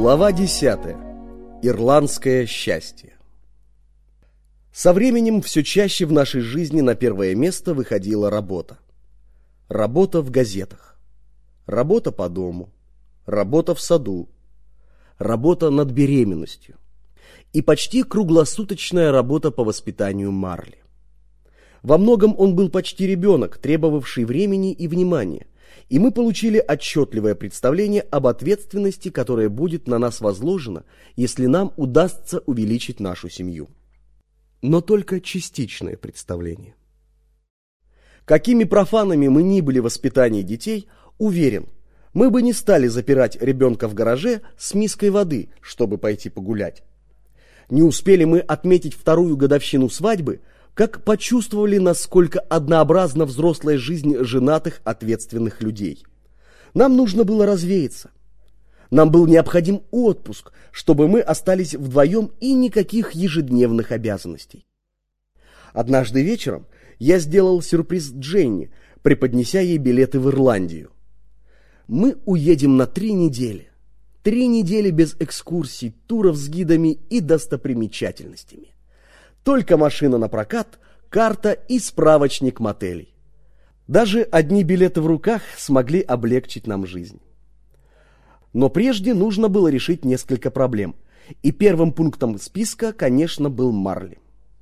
Глава 10. Ирландское счастье. Со временем все чаще в нашей жизни на первое место выходила работа. Работа в газетах, работа по дому, работа в саду, работа над беременностью и почти круглосуточная работа по воспитанию Марли. Во многом он был почти ребенок, требовавший времени и внимания, и мы получили отчетливое представление об ответственности, которая будет на нас возложена, если нам удастся увеличить нашу семью. Но только частичное представление. Какими профанами мы ни были в воспитании детей, уверен, мы бы не стали запирать ребенка в гараже с миской воды, чтобы пойти погулять. Не успели мы отметить вторую годовщину свадьбы, как почувствовали, насколько однообразна взрослая жизнь женатых ответственных людей. Нам нужно было развеяться. Нам был необходим отпуск, чтобы мы остались вдвоем и никаких ежедневных обязанностей. Однажды вечером я сделал сюрприз Дженни, преподнеся ей билеты в Ирландию. Мы уедем на 3 недели. 3 недели без экскурсий, туров с гидами и достопримечательностями. Только машина на прокат, карта и справочник мотелей. Даже одни билеты в руках смогли облегчить нам жизнь. Но прежде нужно было решить несколько проблем. И первым пунктом списка, конечно, был Марли.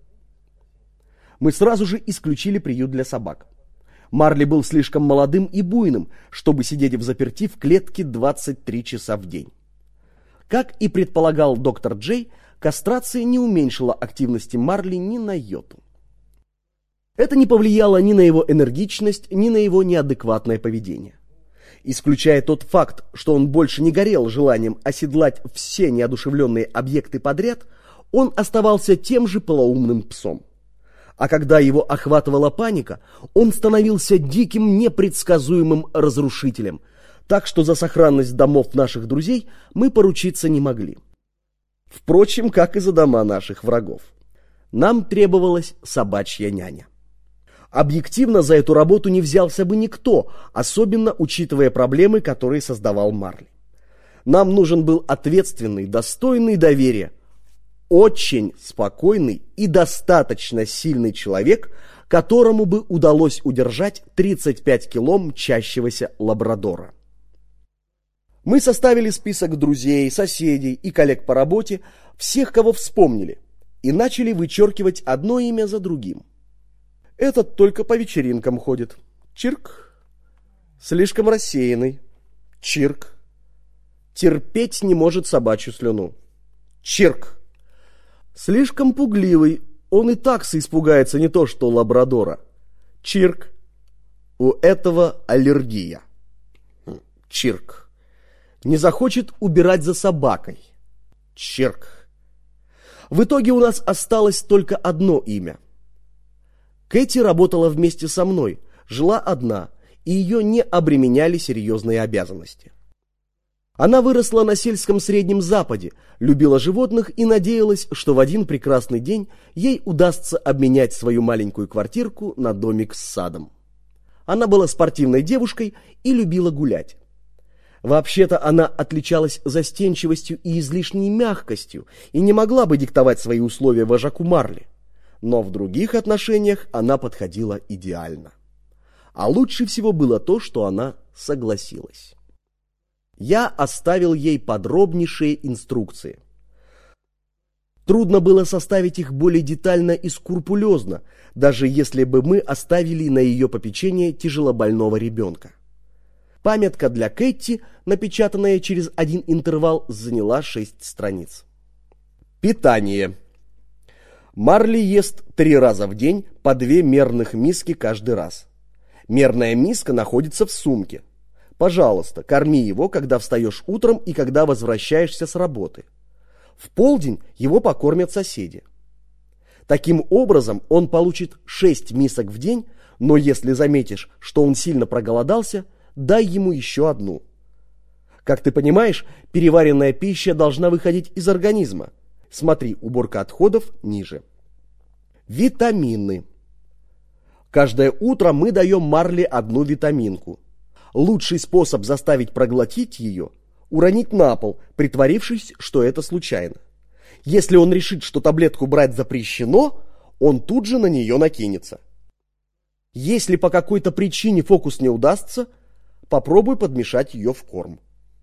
Мы сразу же исключили приют для собак. Марли был слишком молодым и буйным, чтобы сидеть взаперти в клетке 23 часа в день. Как и предполагал доктор Джей, кастрация не уменьшила активности Марли ни на йоту. Это не повлияло ни на его энергичность, ни на его неадекватное поведение. Исключая тот факт, что он больше не горел желанием оседлать все неодушевленные объекты подряд, он оставался тем же полоумным псом. А когда его охватывала паника, он становился диким, непредсказуемым разрушителем, так что за сохранность домов наших друзей мы поручиться не могли. Впрочем, как и за дома наших врагов. Нам требовалась собачья няня. Объективно за эту работу не взялся бы никто, особенно учитывая проблемы, которые создавал Марли. Нам нужен был ответственный, достойный доверия, очень спокойный и достаточно сильный человек, которому бы удалось удержать 35 кило мчащегося лабрадора. Мы составили список друзей, соседей и коллег по работе, всех, кого вспомнили, и начали вычеркивать одно имя за другим. Этот только по вечеринкам ходит. Чирк. Слишком рассеянный. Чирк. Терпеть не может собачью слюну. Чирк. Слишком пугливый. Он и таксы испугается, не то что лабрадора. Чирк. У этого аллергия. Чирк. Не захочет убирать за собакой. Чирк. В итоге у нас осталось только одно имя. Кэти работала вместе со мной, жила одна, и ее не обременяли серьезные обязанности. Она выросла на сельском Среднем Западе, любила животных и надеялась, что в один прекрасный день ей удастся обменять свою маленькую квартирку на домик с садом. Она была спортивной девушкой и любила гулять. Вообще-то она отличалась застенчивостью и излишней мягкостью и не могла бы диктовать свои условия вожаку Марли. Но в других отношениях она подходила идеально. А лучше всего было то, что она согласилась. Я оставил ей подробнейшие инструкции. Трудно было составить их более детально и скрупулезно, даже если бы мы оставили на ее попечение тяжелобольного ребенка. Памятка для Кэти, напечатанная через один интервал, заняла 6 страниц. Питание. Марли ест 3 раза в день по 2 мерных миски каждый раз. Мерная миска находится в сумке. Пожалуйста, корми его, когда встаешь утром и когда возвращаешься с работы. В полдень его покормят соседи. Таким образом, он получит 6 мисок в день, но если заметишь, что он сильно проголодался, дай ему еще одну. Как ты понимаешь, переваренная пища должна выходить из организма. Смотри, уборка отходов ниже. Витамины. Каждое утро мы даем Марли одну витаминку. Лучший способ заставить проглотить ее уронить на пол, притворившись, что это случайно. Если он решит, что таблетку брать запрещено, он тут же на нее накинется. Если по какой-то причине фокус не удастся, попробуй подмешать ее в корм.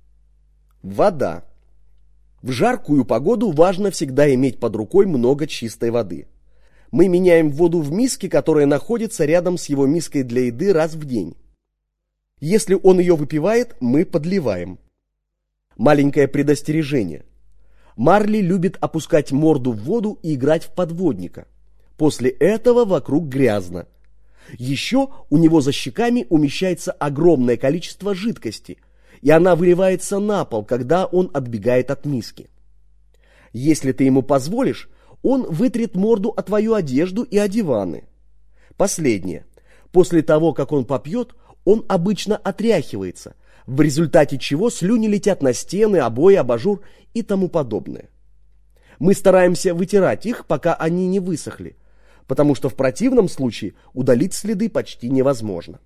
Вода. В жаркую погоду важно всегда иметь под рукой много чистой воды. Мы меняем воду в миске, которая находится рядом с его миской для еды раз в день. Если он ее выпивает, мы подливаем. Маленькое предостережение. Марли любит опускать морду в воду и играть в подводника. После этого вокруг грязно. Еще у него за щеками умещается огромное количество жидкости, и она выливается на пол, когда он отбегает от миски. Если ты ему позволишь, он вытрет морду о твою одежду и о диваны. Последнее. После того, как он попьет, он обычно отряхивается, в результате чего слюни летят на стены, обои, абажур и тому подобное. Мы стараемся вытирать их, пока они не высохли, потому что в противном случае удалить следы почти невозможно.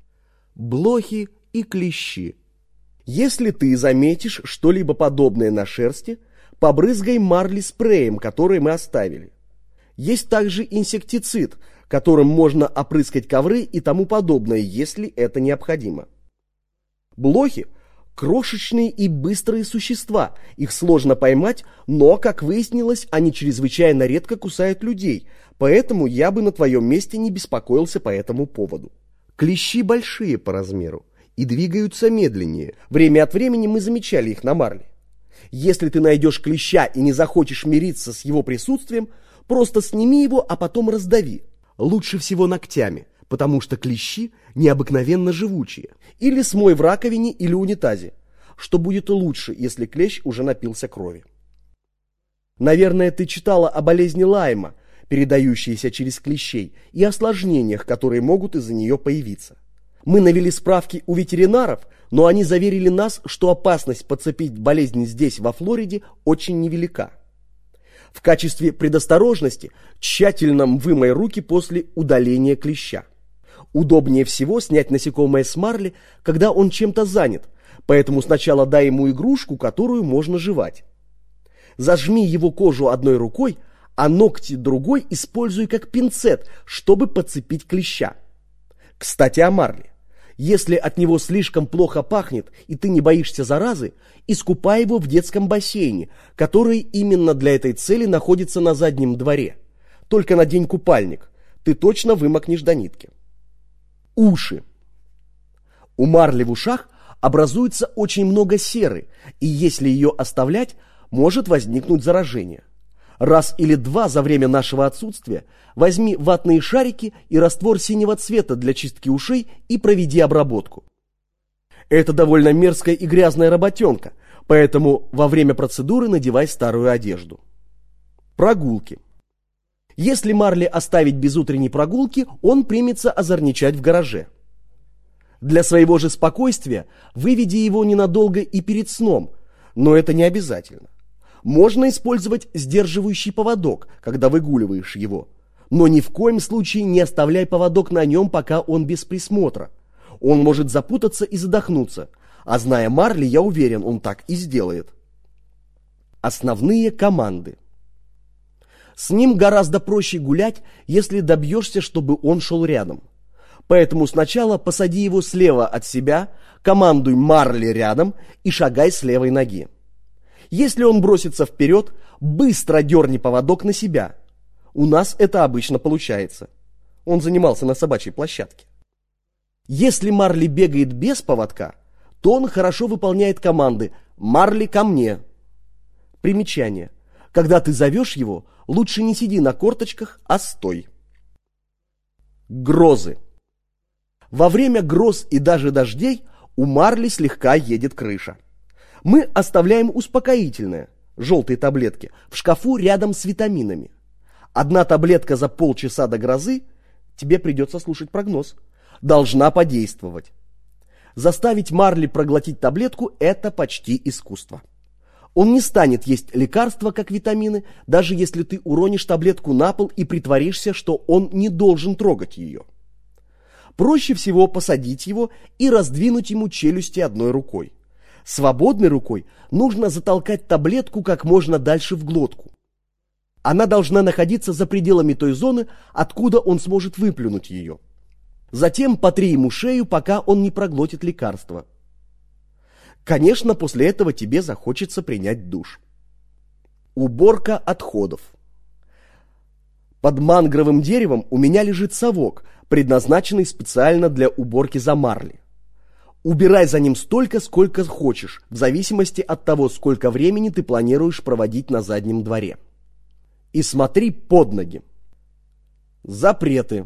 Блохи и клещи. Если ты заметишь что-либо подобное на шерсти, побрызгай Марли спреем, который мы оставили. Есть также инсектицид, которым можно опрыскать ковры и тому подобное, если это необходимо. Блохи – крошечные и быстрые существа, их сложно поймать, но, как выяснилось, они чрезвычайно редко кусают людей, поэтому я бы на твоем месте не беспокоился по этому поводу. Клещи большие по размеру и двигаются медленнее. Время от времени мы замечали их на Марли. Если ты найдешь клеща и не захочешь мириться с его присутствием, просто сними его, а потом раздави. Лучше всего ногтями, потому что клещи необыкновенно живучие. Или смой в раковине или унитазе, что будет лучше, если клещ уже напился крови. Наверное, ты читала о болезни Лайма, передающейся через клещей, и осложнениях, которые могут из-за нее появиться. Мы навели справки у ветеринаров, но они заверили нас, что опасность подцепить болезнь здесь, во Флориде, очень невелика. В качестве предосторожности тщательно вымой руки после удаления клеща. Удобнее всего снять насекомое с Марли, когда он чем-то занят, поэтому сначала дай ему игрушку, которую можно жевать. Зажми его кожу одной рукой, а ногти другой используй как пинцет, чтобы подцепить клеща. Кстати, о Марли. Если от него слишком плохо пахнет и ты не боишься заразы, искупай его в детском бассейне, который именно для этой цели находится на заднем дворе. Только надень купальник, ты точно вымокнешь до нитки. Уши. У Марли в ушах образуется очень много серы, и если ее оставлять, может возникнуть заражение. Раз или два за время нашего отсутствия возьми ватные шарики и раствор синего цвета для чистки ушей и проведи обработку. Это довольно мерзкая и грязная работенка, поэтому во время процедуры надевай старую одежду. Прогулки. Если Марли оставить без утренней прогулки, он примется озорничать в гараже. Для своего же спокойствия выведи его ненадолго и перед сном, но это не обязательно. Можно использовать сдерживающий поводок, когда выгуливаешь его, но ни в коем случае не оставляй поводок на нем, пока он без присмотра. Он может запутаться и задохнуться, а зная Марли, я уверен, он так и сделает. Основные команды. С ним гораздо проще гулять, если добьешься, чтобы он шел рядом. Поэтому сначала посади его слева от себя, командуй Марли рядом и шагай с левой ноги. Если он бросится вперед, быстро дерни поводок на себя. У нас это обычно получается. Он занимался на собачьей площадке. Если Марли бегает без поводка, то он хорошо выполняет команды «Марли, ко мне». Примечание. Когда ты зовешь его, лучше не сиди на корточках, а стой. Грозы. Во время гроз и даже дождей у Марли слегка едет крыша. Мы оставляем успокоительное, желтые таблетки, в шкафу рядом с витаминами. Одна таблетка за полчаса до грозы, тебе придется слушать прогноз, должна подействовать. Заставить Марли проглотить таблетку – это почти искусство. Он не станет есть лекарства, как витамины, даже если ты уронишь таблетку на пол и притворишься, что он не должен трогать ее. Проще всего посадить его и раздвинуть ему челюсти одной рукой. Свободной рукой нужно затолкать таблетку как можно дальше в глотку. Она должна находиться за пределами той зоны, откуда он сможет выплюнуть ее. Затем потри ему шею, пока он не проглотит лекарство. Конечно, после этого тебе захочется принять душ. Уборка отходов. Под мангровым деревом у меня лежит совок, предназначенный специально для уборки за марли. Убирай за ним столько, сколько хочешь, в зависимости от того, сколько времени ты планируешь проводить на заднем дворе. И смотри под ноги. Запреты.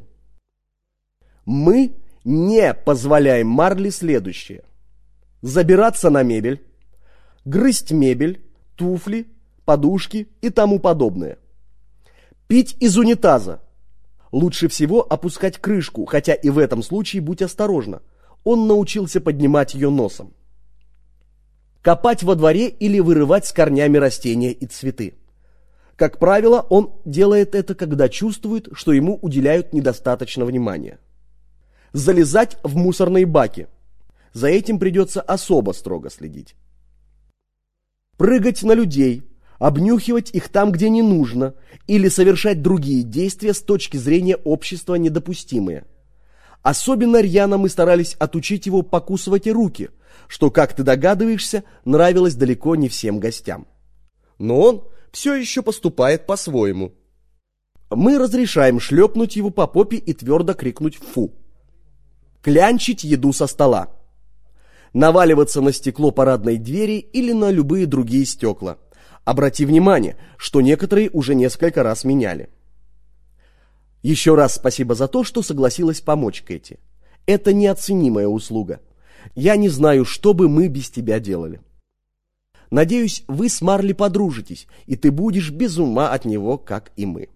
Мы не позволяем марли следующее: забираться на мебель, грызть мебель, туфли, подушки и тому подобное. Пить из унитаза. Лучше всего опускать крышку, хотя и в этом случае будь осторожна. Он научился поднимать ее носом. Копать во дворе или вырывать с корнями растения и цветы. Как правило, он делает это, когда чувствует, что ему уделяют недостаточно внимания. Залезать в мусорные баки. За этим придется особо строго следить. Прыгать на людей, обнюхивать их там, где не нужно, или совершать другие действия с точки зрения общества недопустимые. Особенно рьяно мы старались отучить его покусывать и руки, что, как ты догадываешься, нравилось далеко не всем гостям. Но он все еще поступает по-своему. Мы разрешаем шлепнуть его по попе и твердо крикнуть «фу». Клянчить еду со стола. Наваливаться на стекло парадной двери или на любые другие стекла. Обрати внимание, что некоторые уже несколько раз меняли. Еще раз спасибо за то, что согласилась помочь, Кэти. Это неоценимая услуга. Я не знаю, что бы мы без тебя делали. Надеюсь, вы с Марли подружитесь, и ты будешь без ума от него, как и мы.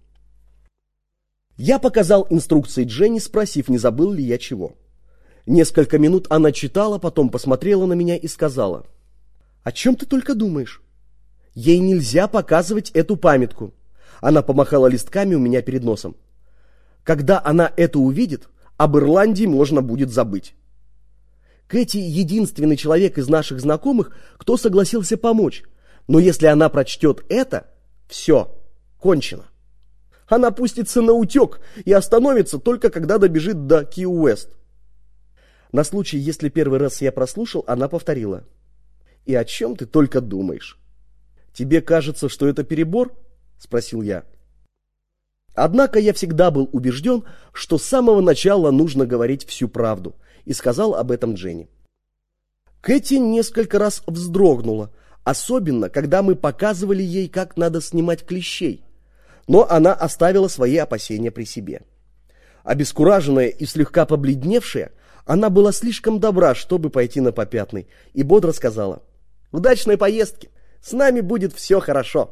Я показал инструкции Дженни, спросив, не забыл ли я чего. Несколько минут она читала, потом посмотрела на меня и сказала: «О чем ты только думаешь? Ей нельзя показывать эту памятку». Она помахала листками у меня перед носом. «Когда она это увидит, об Ирландии можно будет забыть». Кэти единственный человек из наших знакомых, кто согласился помочь. Но если она прочтет это, все, кончено. Она пустится на утек и остановится только когда добежит до Ки-Уэст. На случай, если первый раз я прослушал, она повторила: «И о чем ты только думаешь?» «Тебе кажется, что это перебор?» – спросил я. Однако я всегда был убежден, что с самого начала нужно говорить всю правду, и сказал об этом Дженни. Кэти несколько раз вздрогнула, особенно когда мы показывали ей, как надо снимать клещей, но она оставила свои опасения при себе. Обескураженная и слегка побледневшая, она была слишком добра, чтобы пойти на попятный, и бодро сказала: «Удачной поездки! С нами будет все хорошо!»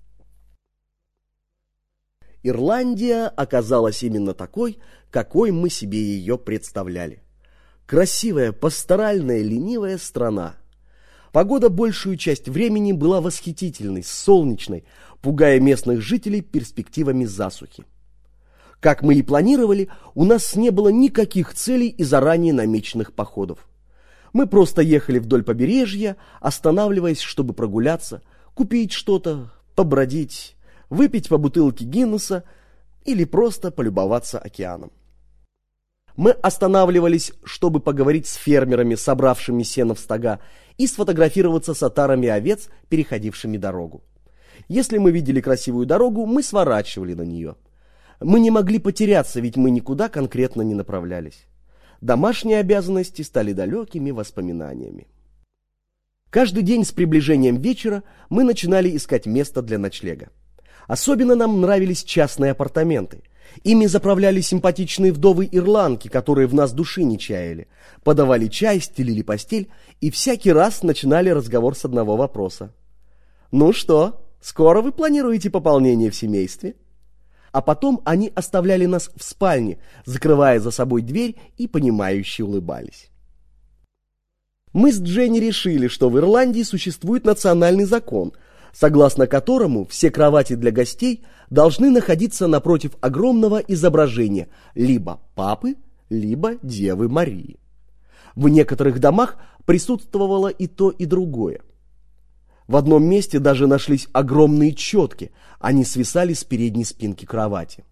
Ирландия оказалась именно такой, какой мы себе ее представляли. Красивая, пасторальная, ленивая страна. Погода большую часть времени была восхитительной, солнечной, пугая местных жителей перспективами засухи. Как мы и планировали, у нас не было никаких целей и заранее намеченных походов. Мы просто ехали вдоль побережья, останавливаясь, чтобы прогуляться, купить что-то, побродить, выпить по бутылке Гиннесса или просто полюбоваться океаном. Мы останавливались, чтобы поговорить с фермерами, собравшими сено в стога, и сфотографироваться с отарами овец, переходившими дорогу. Если мы видели красивую дорогу, мы сворачивали на нее. Мы не могли потеряться, ведь мы никуда конкретно не направлялись. Домашние обязанности стали далекими воспоминаниями. Каждый день с приближением вечера мы начинали искать место для ночлега. Особенно нам нравились частные апартаменты. Ими заправляли симпатичные вдовы-ирландки, которые в нас души не чаяли, подавали чай, стелили постель и всякий раз начинали разговор с одного вопроса. «Ну что, скоро вы планируете пополнение в семействе?» А потом они оставляли нас в спальне, закрывая за собой дверь, и понимающе улыбались. Мы с Дженни решили, что в Ирландии существует национальный закон, согласно которому все кровати для гостей должны находиться напротив огромного изображения либо Папы, либо Девы Марии. В некоторых домах присутствовало и то, и другое. В одном месте даже нашлись огромные четки, они свисали с передней спинки кровати.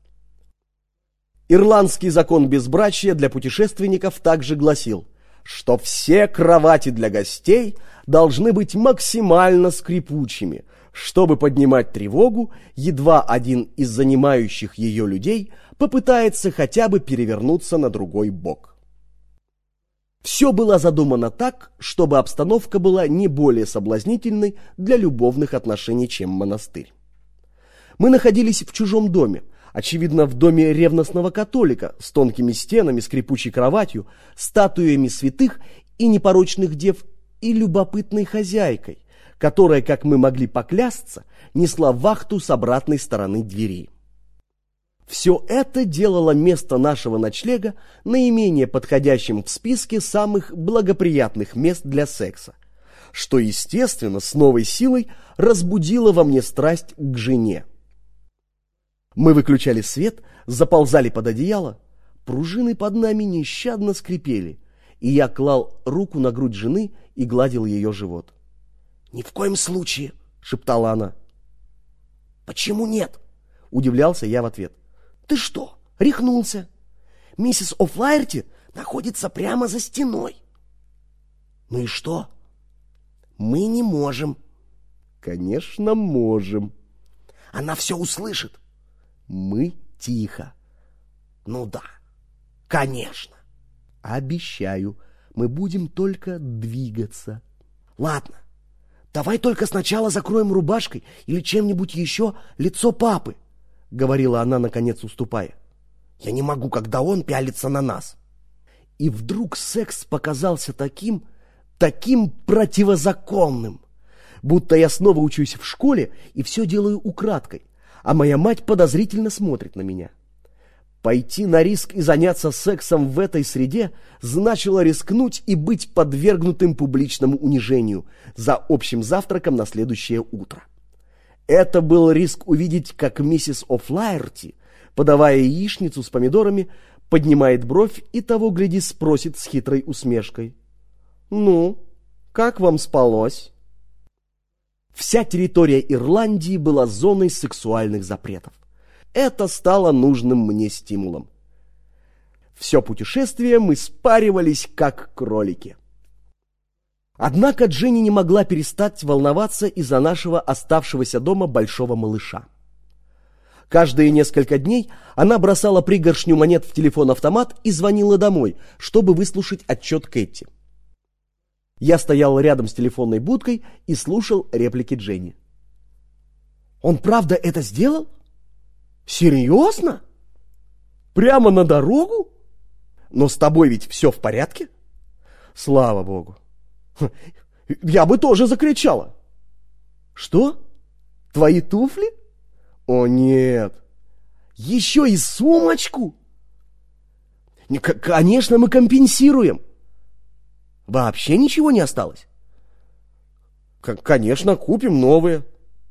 Ирландский закон безбрачия для путешественников также гласил, что все кровати для гостей должны быть максимально скрипучими, чтобы поднимать тревогу, едва один из занимающих ее людей попытается хотя бы перевернуться на другой бок. Все было задумано так, чтобы обстановка была не более соблазнительной для любовных отношений, чем монастырь. Мы находились в чужом доме, очевидно, в доме ревностного католика, с тонкими стенами, скрипучей кроватью, статуями святых и непорочных дев и любопытной хозяйкой, которая, как мы могли поклясться, несла вахту с обратной стороны дверей. Все это делало место нашего ночлега наименее подходящим в списке самых благоприятных мест для секса, что, естественно, с новой силой разбудило во мне страсть к жене. Мы выключали свет, заползали под одеяло, пружины под нами нещадно скрипели, и я клал руку на грудь жены и гладил ее живот. «Ни в коем случае!» — шептала она. «Почему нет?» — удивлялся я в ответ. «Ты что, рехнулся? Миссис О'Флаерти находится прямо за стеной». «Ну и что?» «Мы не можем». «Конечно, можем». «Она все услышит». «Мы тихо». «Ну да, конечно». «Обещаю, мы будем только двигаться». «Ладно, давай только сначала закроем рубашкой или чем-нибудь еще лицо папы», — говорила она, наконец уступая. «Я не могу, когда он пялится на нас». И вдруг секс показался таким противозаконным, будто я снова учусь в школе и все делаю украдкой, а моя мать подозрительно смотрит на меня. Пойти на риск и заняться сексом в этой среде значило рискнуть и быть подвергнутым публичному унижению за общим завтраком на следующее утро. Это был риск увидеть, как миссис О'Флаерти, подавая яичницу с помидорами, поднимает бровь и того, гляди, спросит с хитрой усмешкой: «Ну, как вам спалось?» Вся территория Ирландии была зоной сексуальных запретов. Это стало нужным мне стимулом. Все путешествие мы спаривались, как кролики. Однако Дженни не могла перестать волноваться из-за нашего оставшегося дома большого малыша. Каждые несколько дней она бросала пригоршню монет в телефон-автомат и звонила домой, чтобы выслушать отчет Кэти. Я стоял рядом с телефонной будкой и слушал реплики Дженни. «Он правда это сделал? Серьезно? Прямо на дорогу? Но с тобой ведь все в порядке?» «Слава богу! Я бы тоже закричала!» «Что? Твои туфли? О нет! Еще и сумочку? Конечно, мы компенсируем. Вообще ничего не осталось?» «Конечно, купим новые».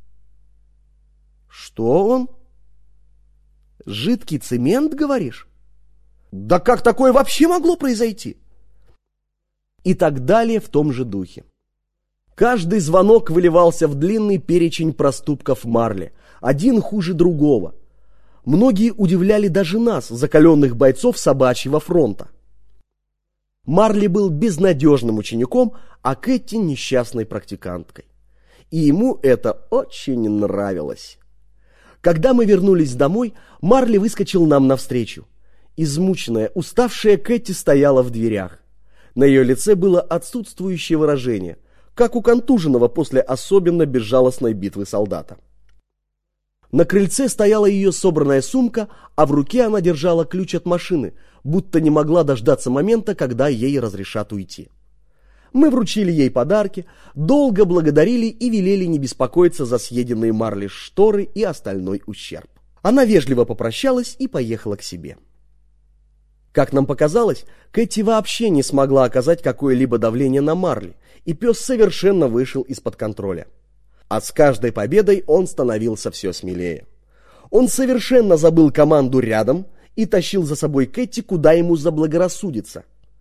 «Что он? Жидкий цемент, говоришь? Да как такое вообще могло произойти?» И так далее в том же духе. Каждый звонок выливался в длинный перечень проступков Марли, один хуже другого. Многие удивляли даже нас, закаленных бойцов собачьего фронта. Марли был безнадежным учеником, а Кэти несчастной практиканткой. И ему это очень нравилось. Когда мы вернулись домой, Марли выскочил нам навстречу. Измученная, уставшая Кэти стояла в дверях. На ее лице было отсутствующее выражение, как у контуженного после особенно безжалостной битвы солдата. На крыльце стояла ее собранная сумка, а в руке она держала ключ от машины, будто не могла дождаться момента, когда ей разрешат уйти. Мы вручили ей подарки, долго благодарили и велели не беспокоиться за съеденные Марли шторы и остальной ущерб. Она вежливо попрощалась и поехала к себе. Как нам показалось, Кэти вообще не смогла оказать какое-либо давление на Марли, и пес совершенно вышел из-под контроля. А с каждой победой он становился все смелее. Он совершенно забыл команду рядом и тащил за собой Кэти, куда ему заблагорассудится.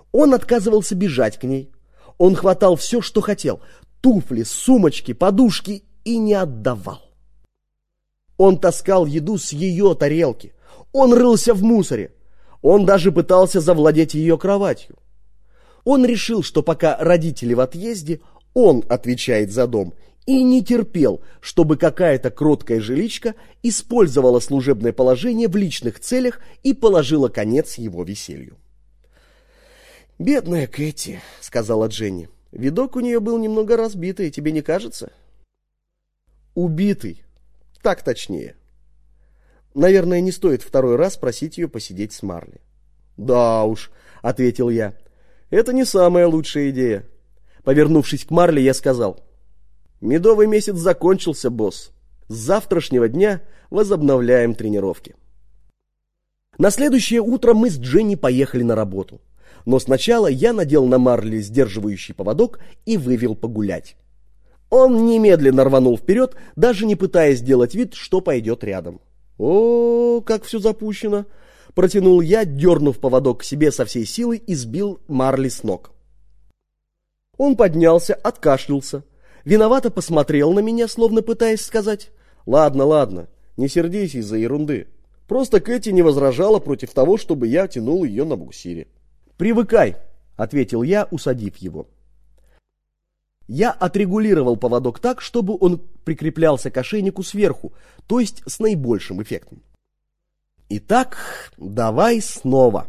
Он отказывался бежать к ней. Он хватал все, что хотел: туфли, сумочки, подушки, и не отдавал. Он таскал еду с ее тарелки. Он рылся в мусоре. Он даже пытался завладеть ее кроватью. Он решил, что пока родители в отъезде, он отвечает за дом, и не терпел, чтобы какая-то кроткая жиличка использовала служебное положение в личных целях и положила конец его веселью. «Бедная Кэти», — сказала Дженни. «Видок у нее был немного разбитый, тебе не кажется?» «Убитый. Так точнее. Наверное, не стоит второй раз просить ее посидеть с Марли». «Да уж», — ответил я, — «это не самая лучшая идея». Повернувшись к Марли, я сказал: «Медовый месяц закончился, босс. С завтрашнего дня возобновляем тренировки». На следующее утро мы с Дженни поехали на работу. Но сначала я надел на Марли сдерживающий поводок и вывел погулять. Он немедленно рванул вперед, даже не пытаясь сделать вид, что пойдет рядом. «О, как все запущено!» — протянул я, дернув поводок к себе со всей силы, и сбил Марли с ног. Он поднялся, откашлялся, виновато посмотрел на меня, словно пытаясь сказать: «Ладно, ладно, не сердись из-за ерунды. Просто Кэти не возражала против того, чтобы я тянул ее на буксире». «Привыкай», — ответил я, усадив его. Я отрегулировал поводок так, чтобы он прикреплялся к ошейнику сверху, то есть с наибольшим эффектом. «Итак, давай снова».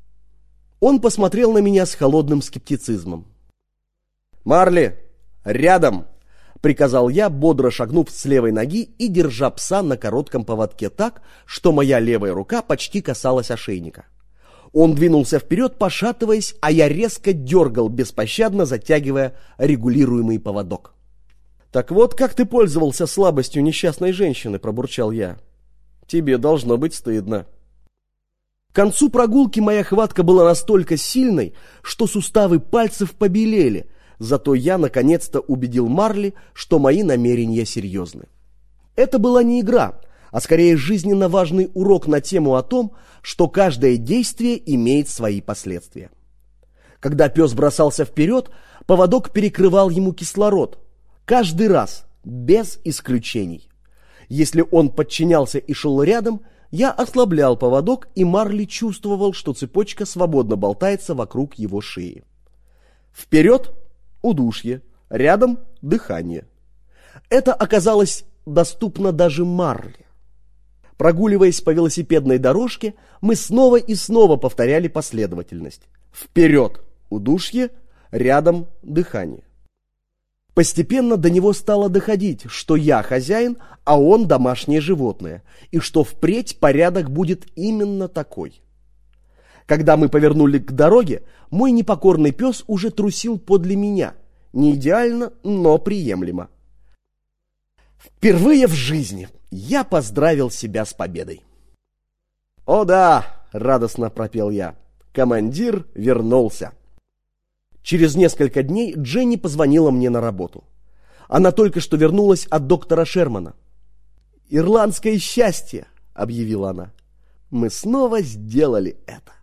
Он посмотрел на меня с холодным скептицизмом. «Марли, рядом!» — приказал я, бодро шагнув с левой ноги и держа пса на коротком поводке так, что моя левая рука почти касалась ошейника. Он двинулся вперед, пошатываясь, а я резко дергал, беспощадно затягивая регулируемый поводок. «Так вот, как ты пользовался слабостью несчастной женщины», — пробурчал я. «Тебе должно быть стыдно». К концу прогулки моя хватка была настолько сильной, что суставы пальцев побелели, зато я наконец-то убедил Марли, что мои намерения серьезны. Это была не игра, а скорее жизненно важный урок на тему о том, что каждое действие имеет свои последствия. Когда пес бросался вперед, поводок перекрывал ему кислород. Каждый раз, без исключений. Если он подчинялся и шел рядом, я ослаблял поводок, и Марли чувствовал, что цепочка свободно болтается вокруг его шеи. Вперед — удушье, рядом — дыхание. Это оказалось доступно даже Марли. Прогуливаясь по велосипедной дорожке, мы снова и снова повторяли последовательность. Вперед — удушье, рядом — дыхание. Постепенно до него стало доходить, что я хозяин, а он домашнее животное, и что впредь порядок будет именно такой. Когда мы повернули к дороге, мой непокорный пес уже трусил подле меня. Не идеально, но приемлемо. Впервые в жизни я поздравил себя с победой. «О да!» — радостно пропел я. «Командир вернулся!» Через несколько дней Дженни позвонила мне на работу. Она только что вернулась от доктора Шермана. «Ирландское счастье!» — объявила она. «Мы снова сделали это!»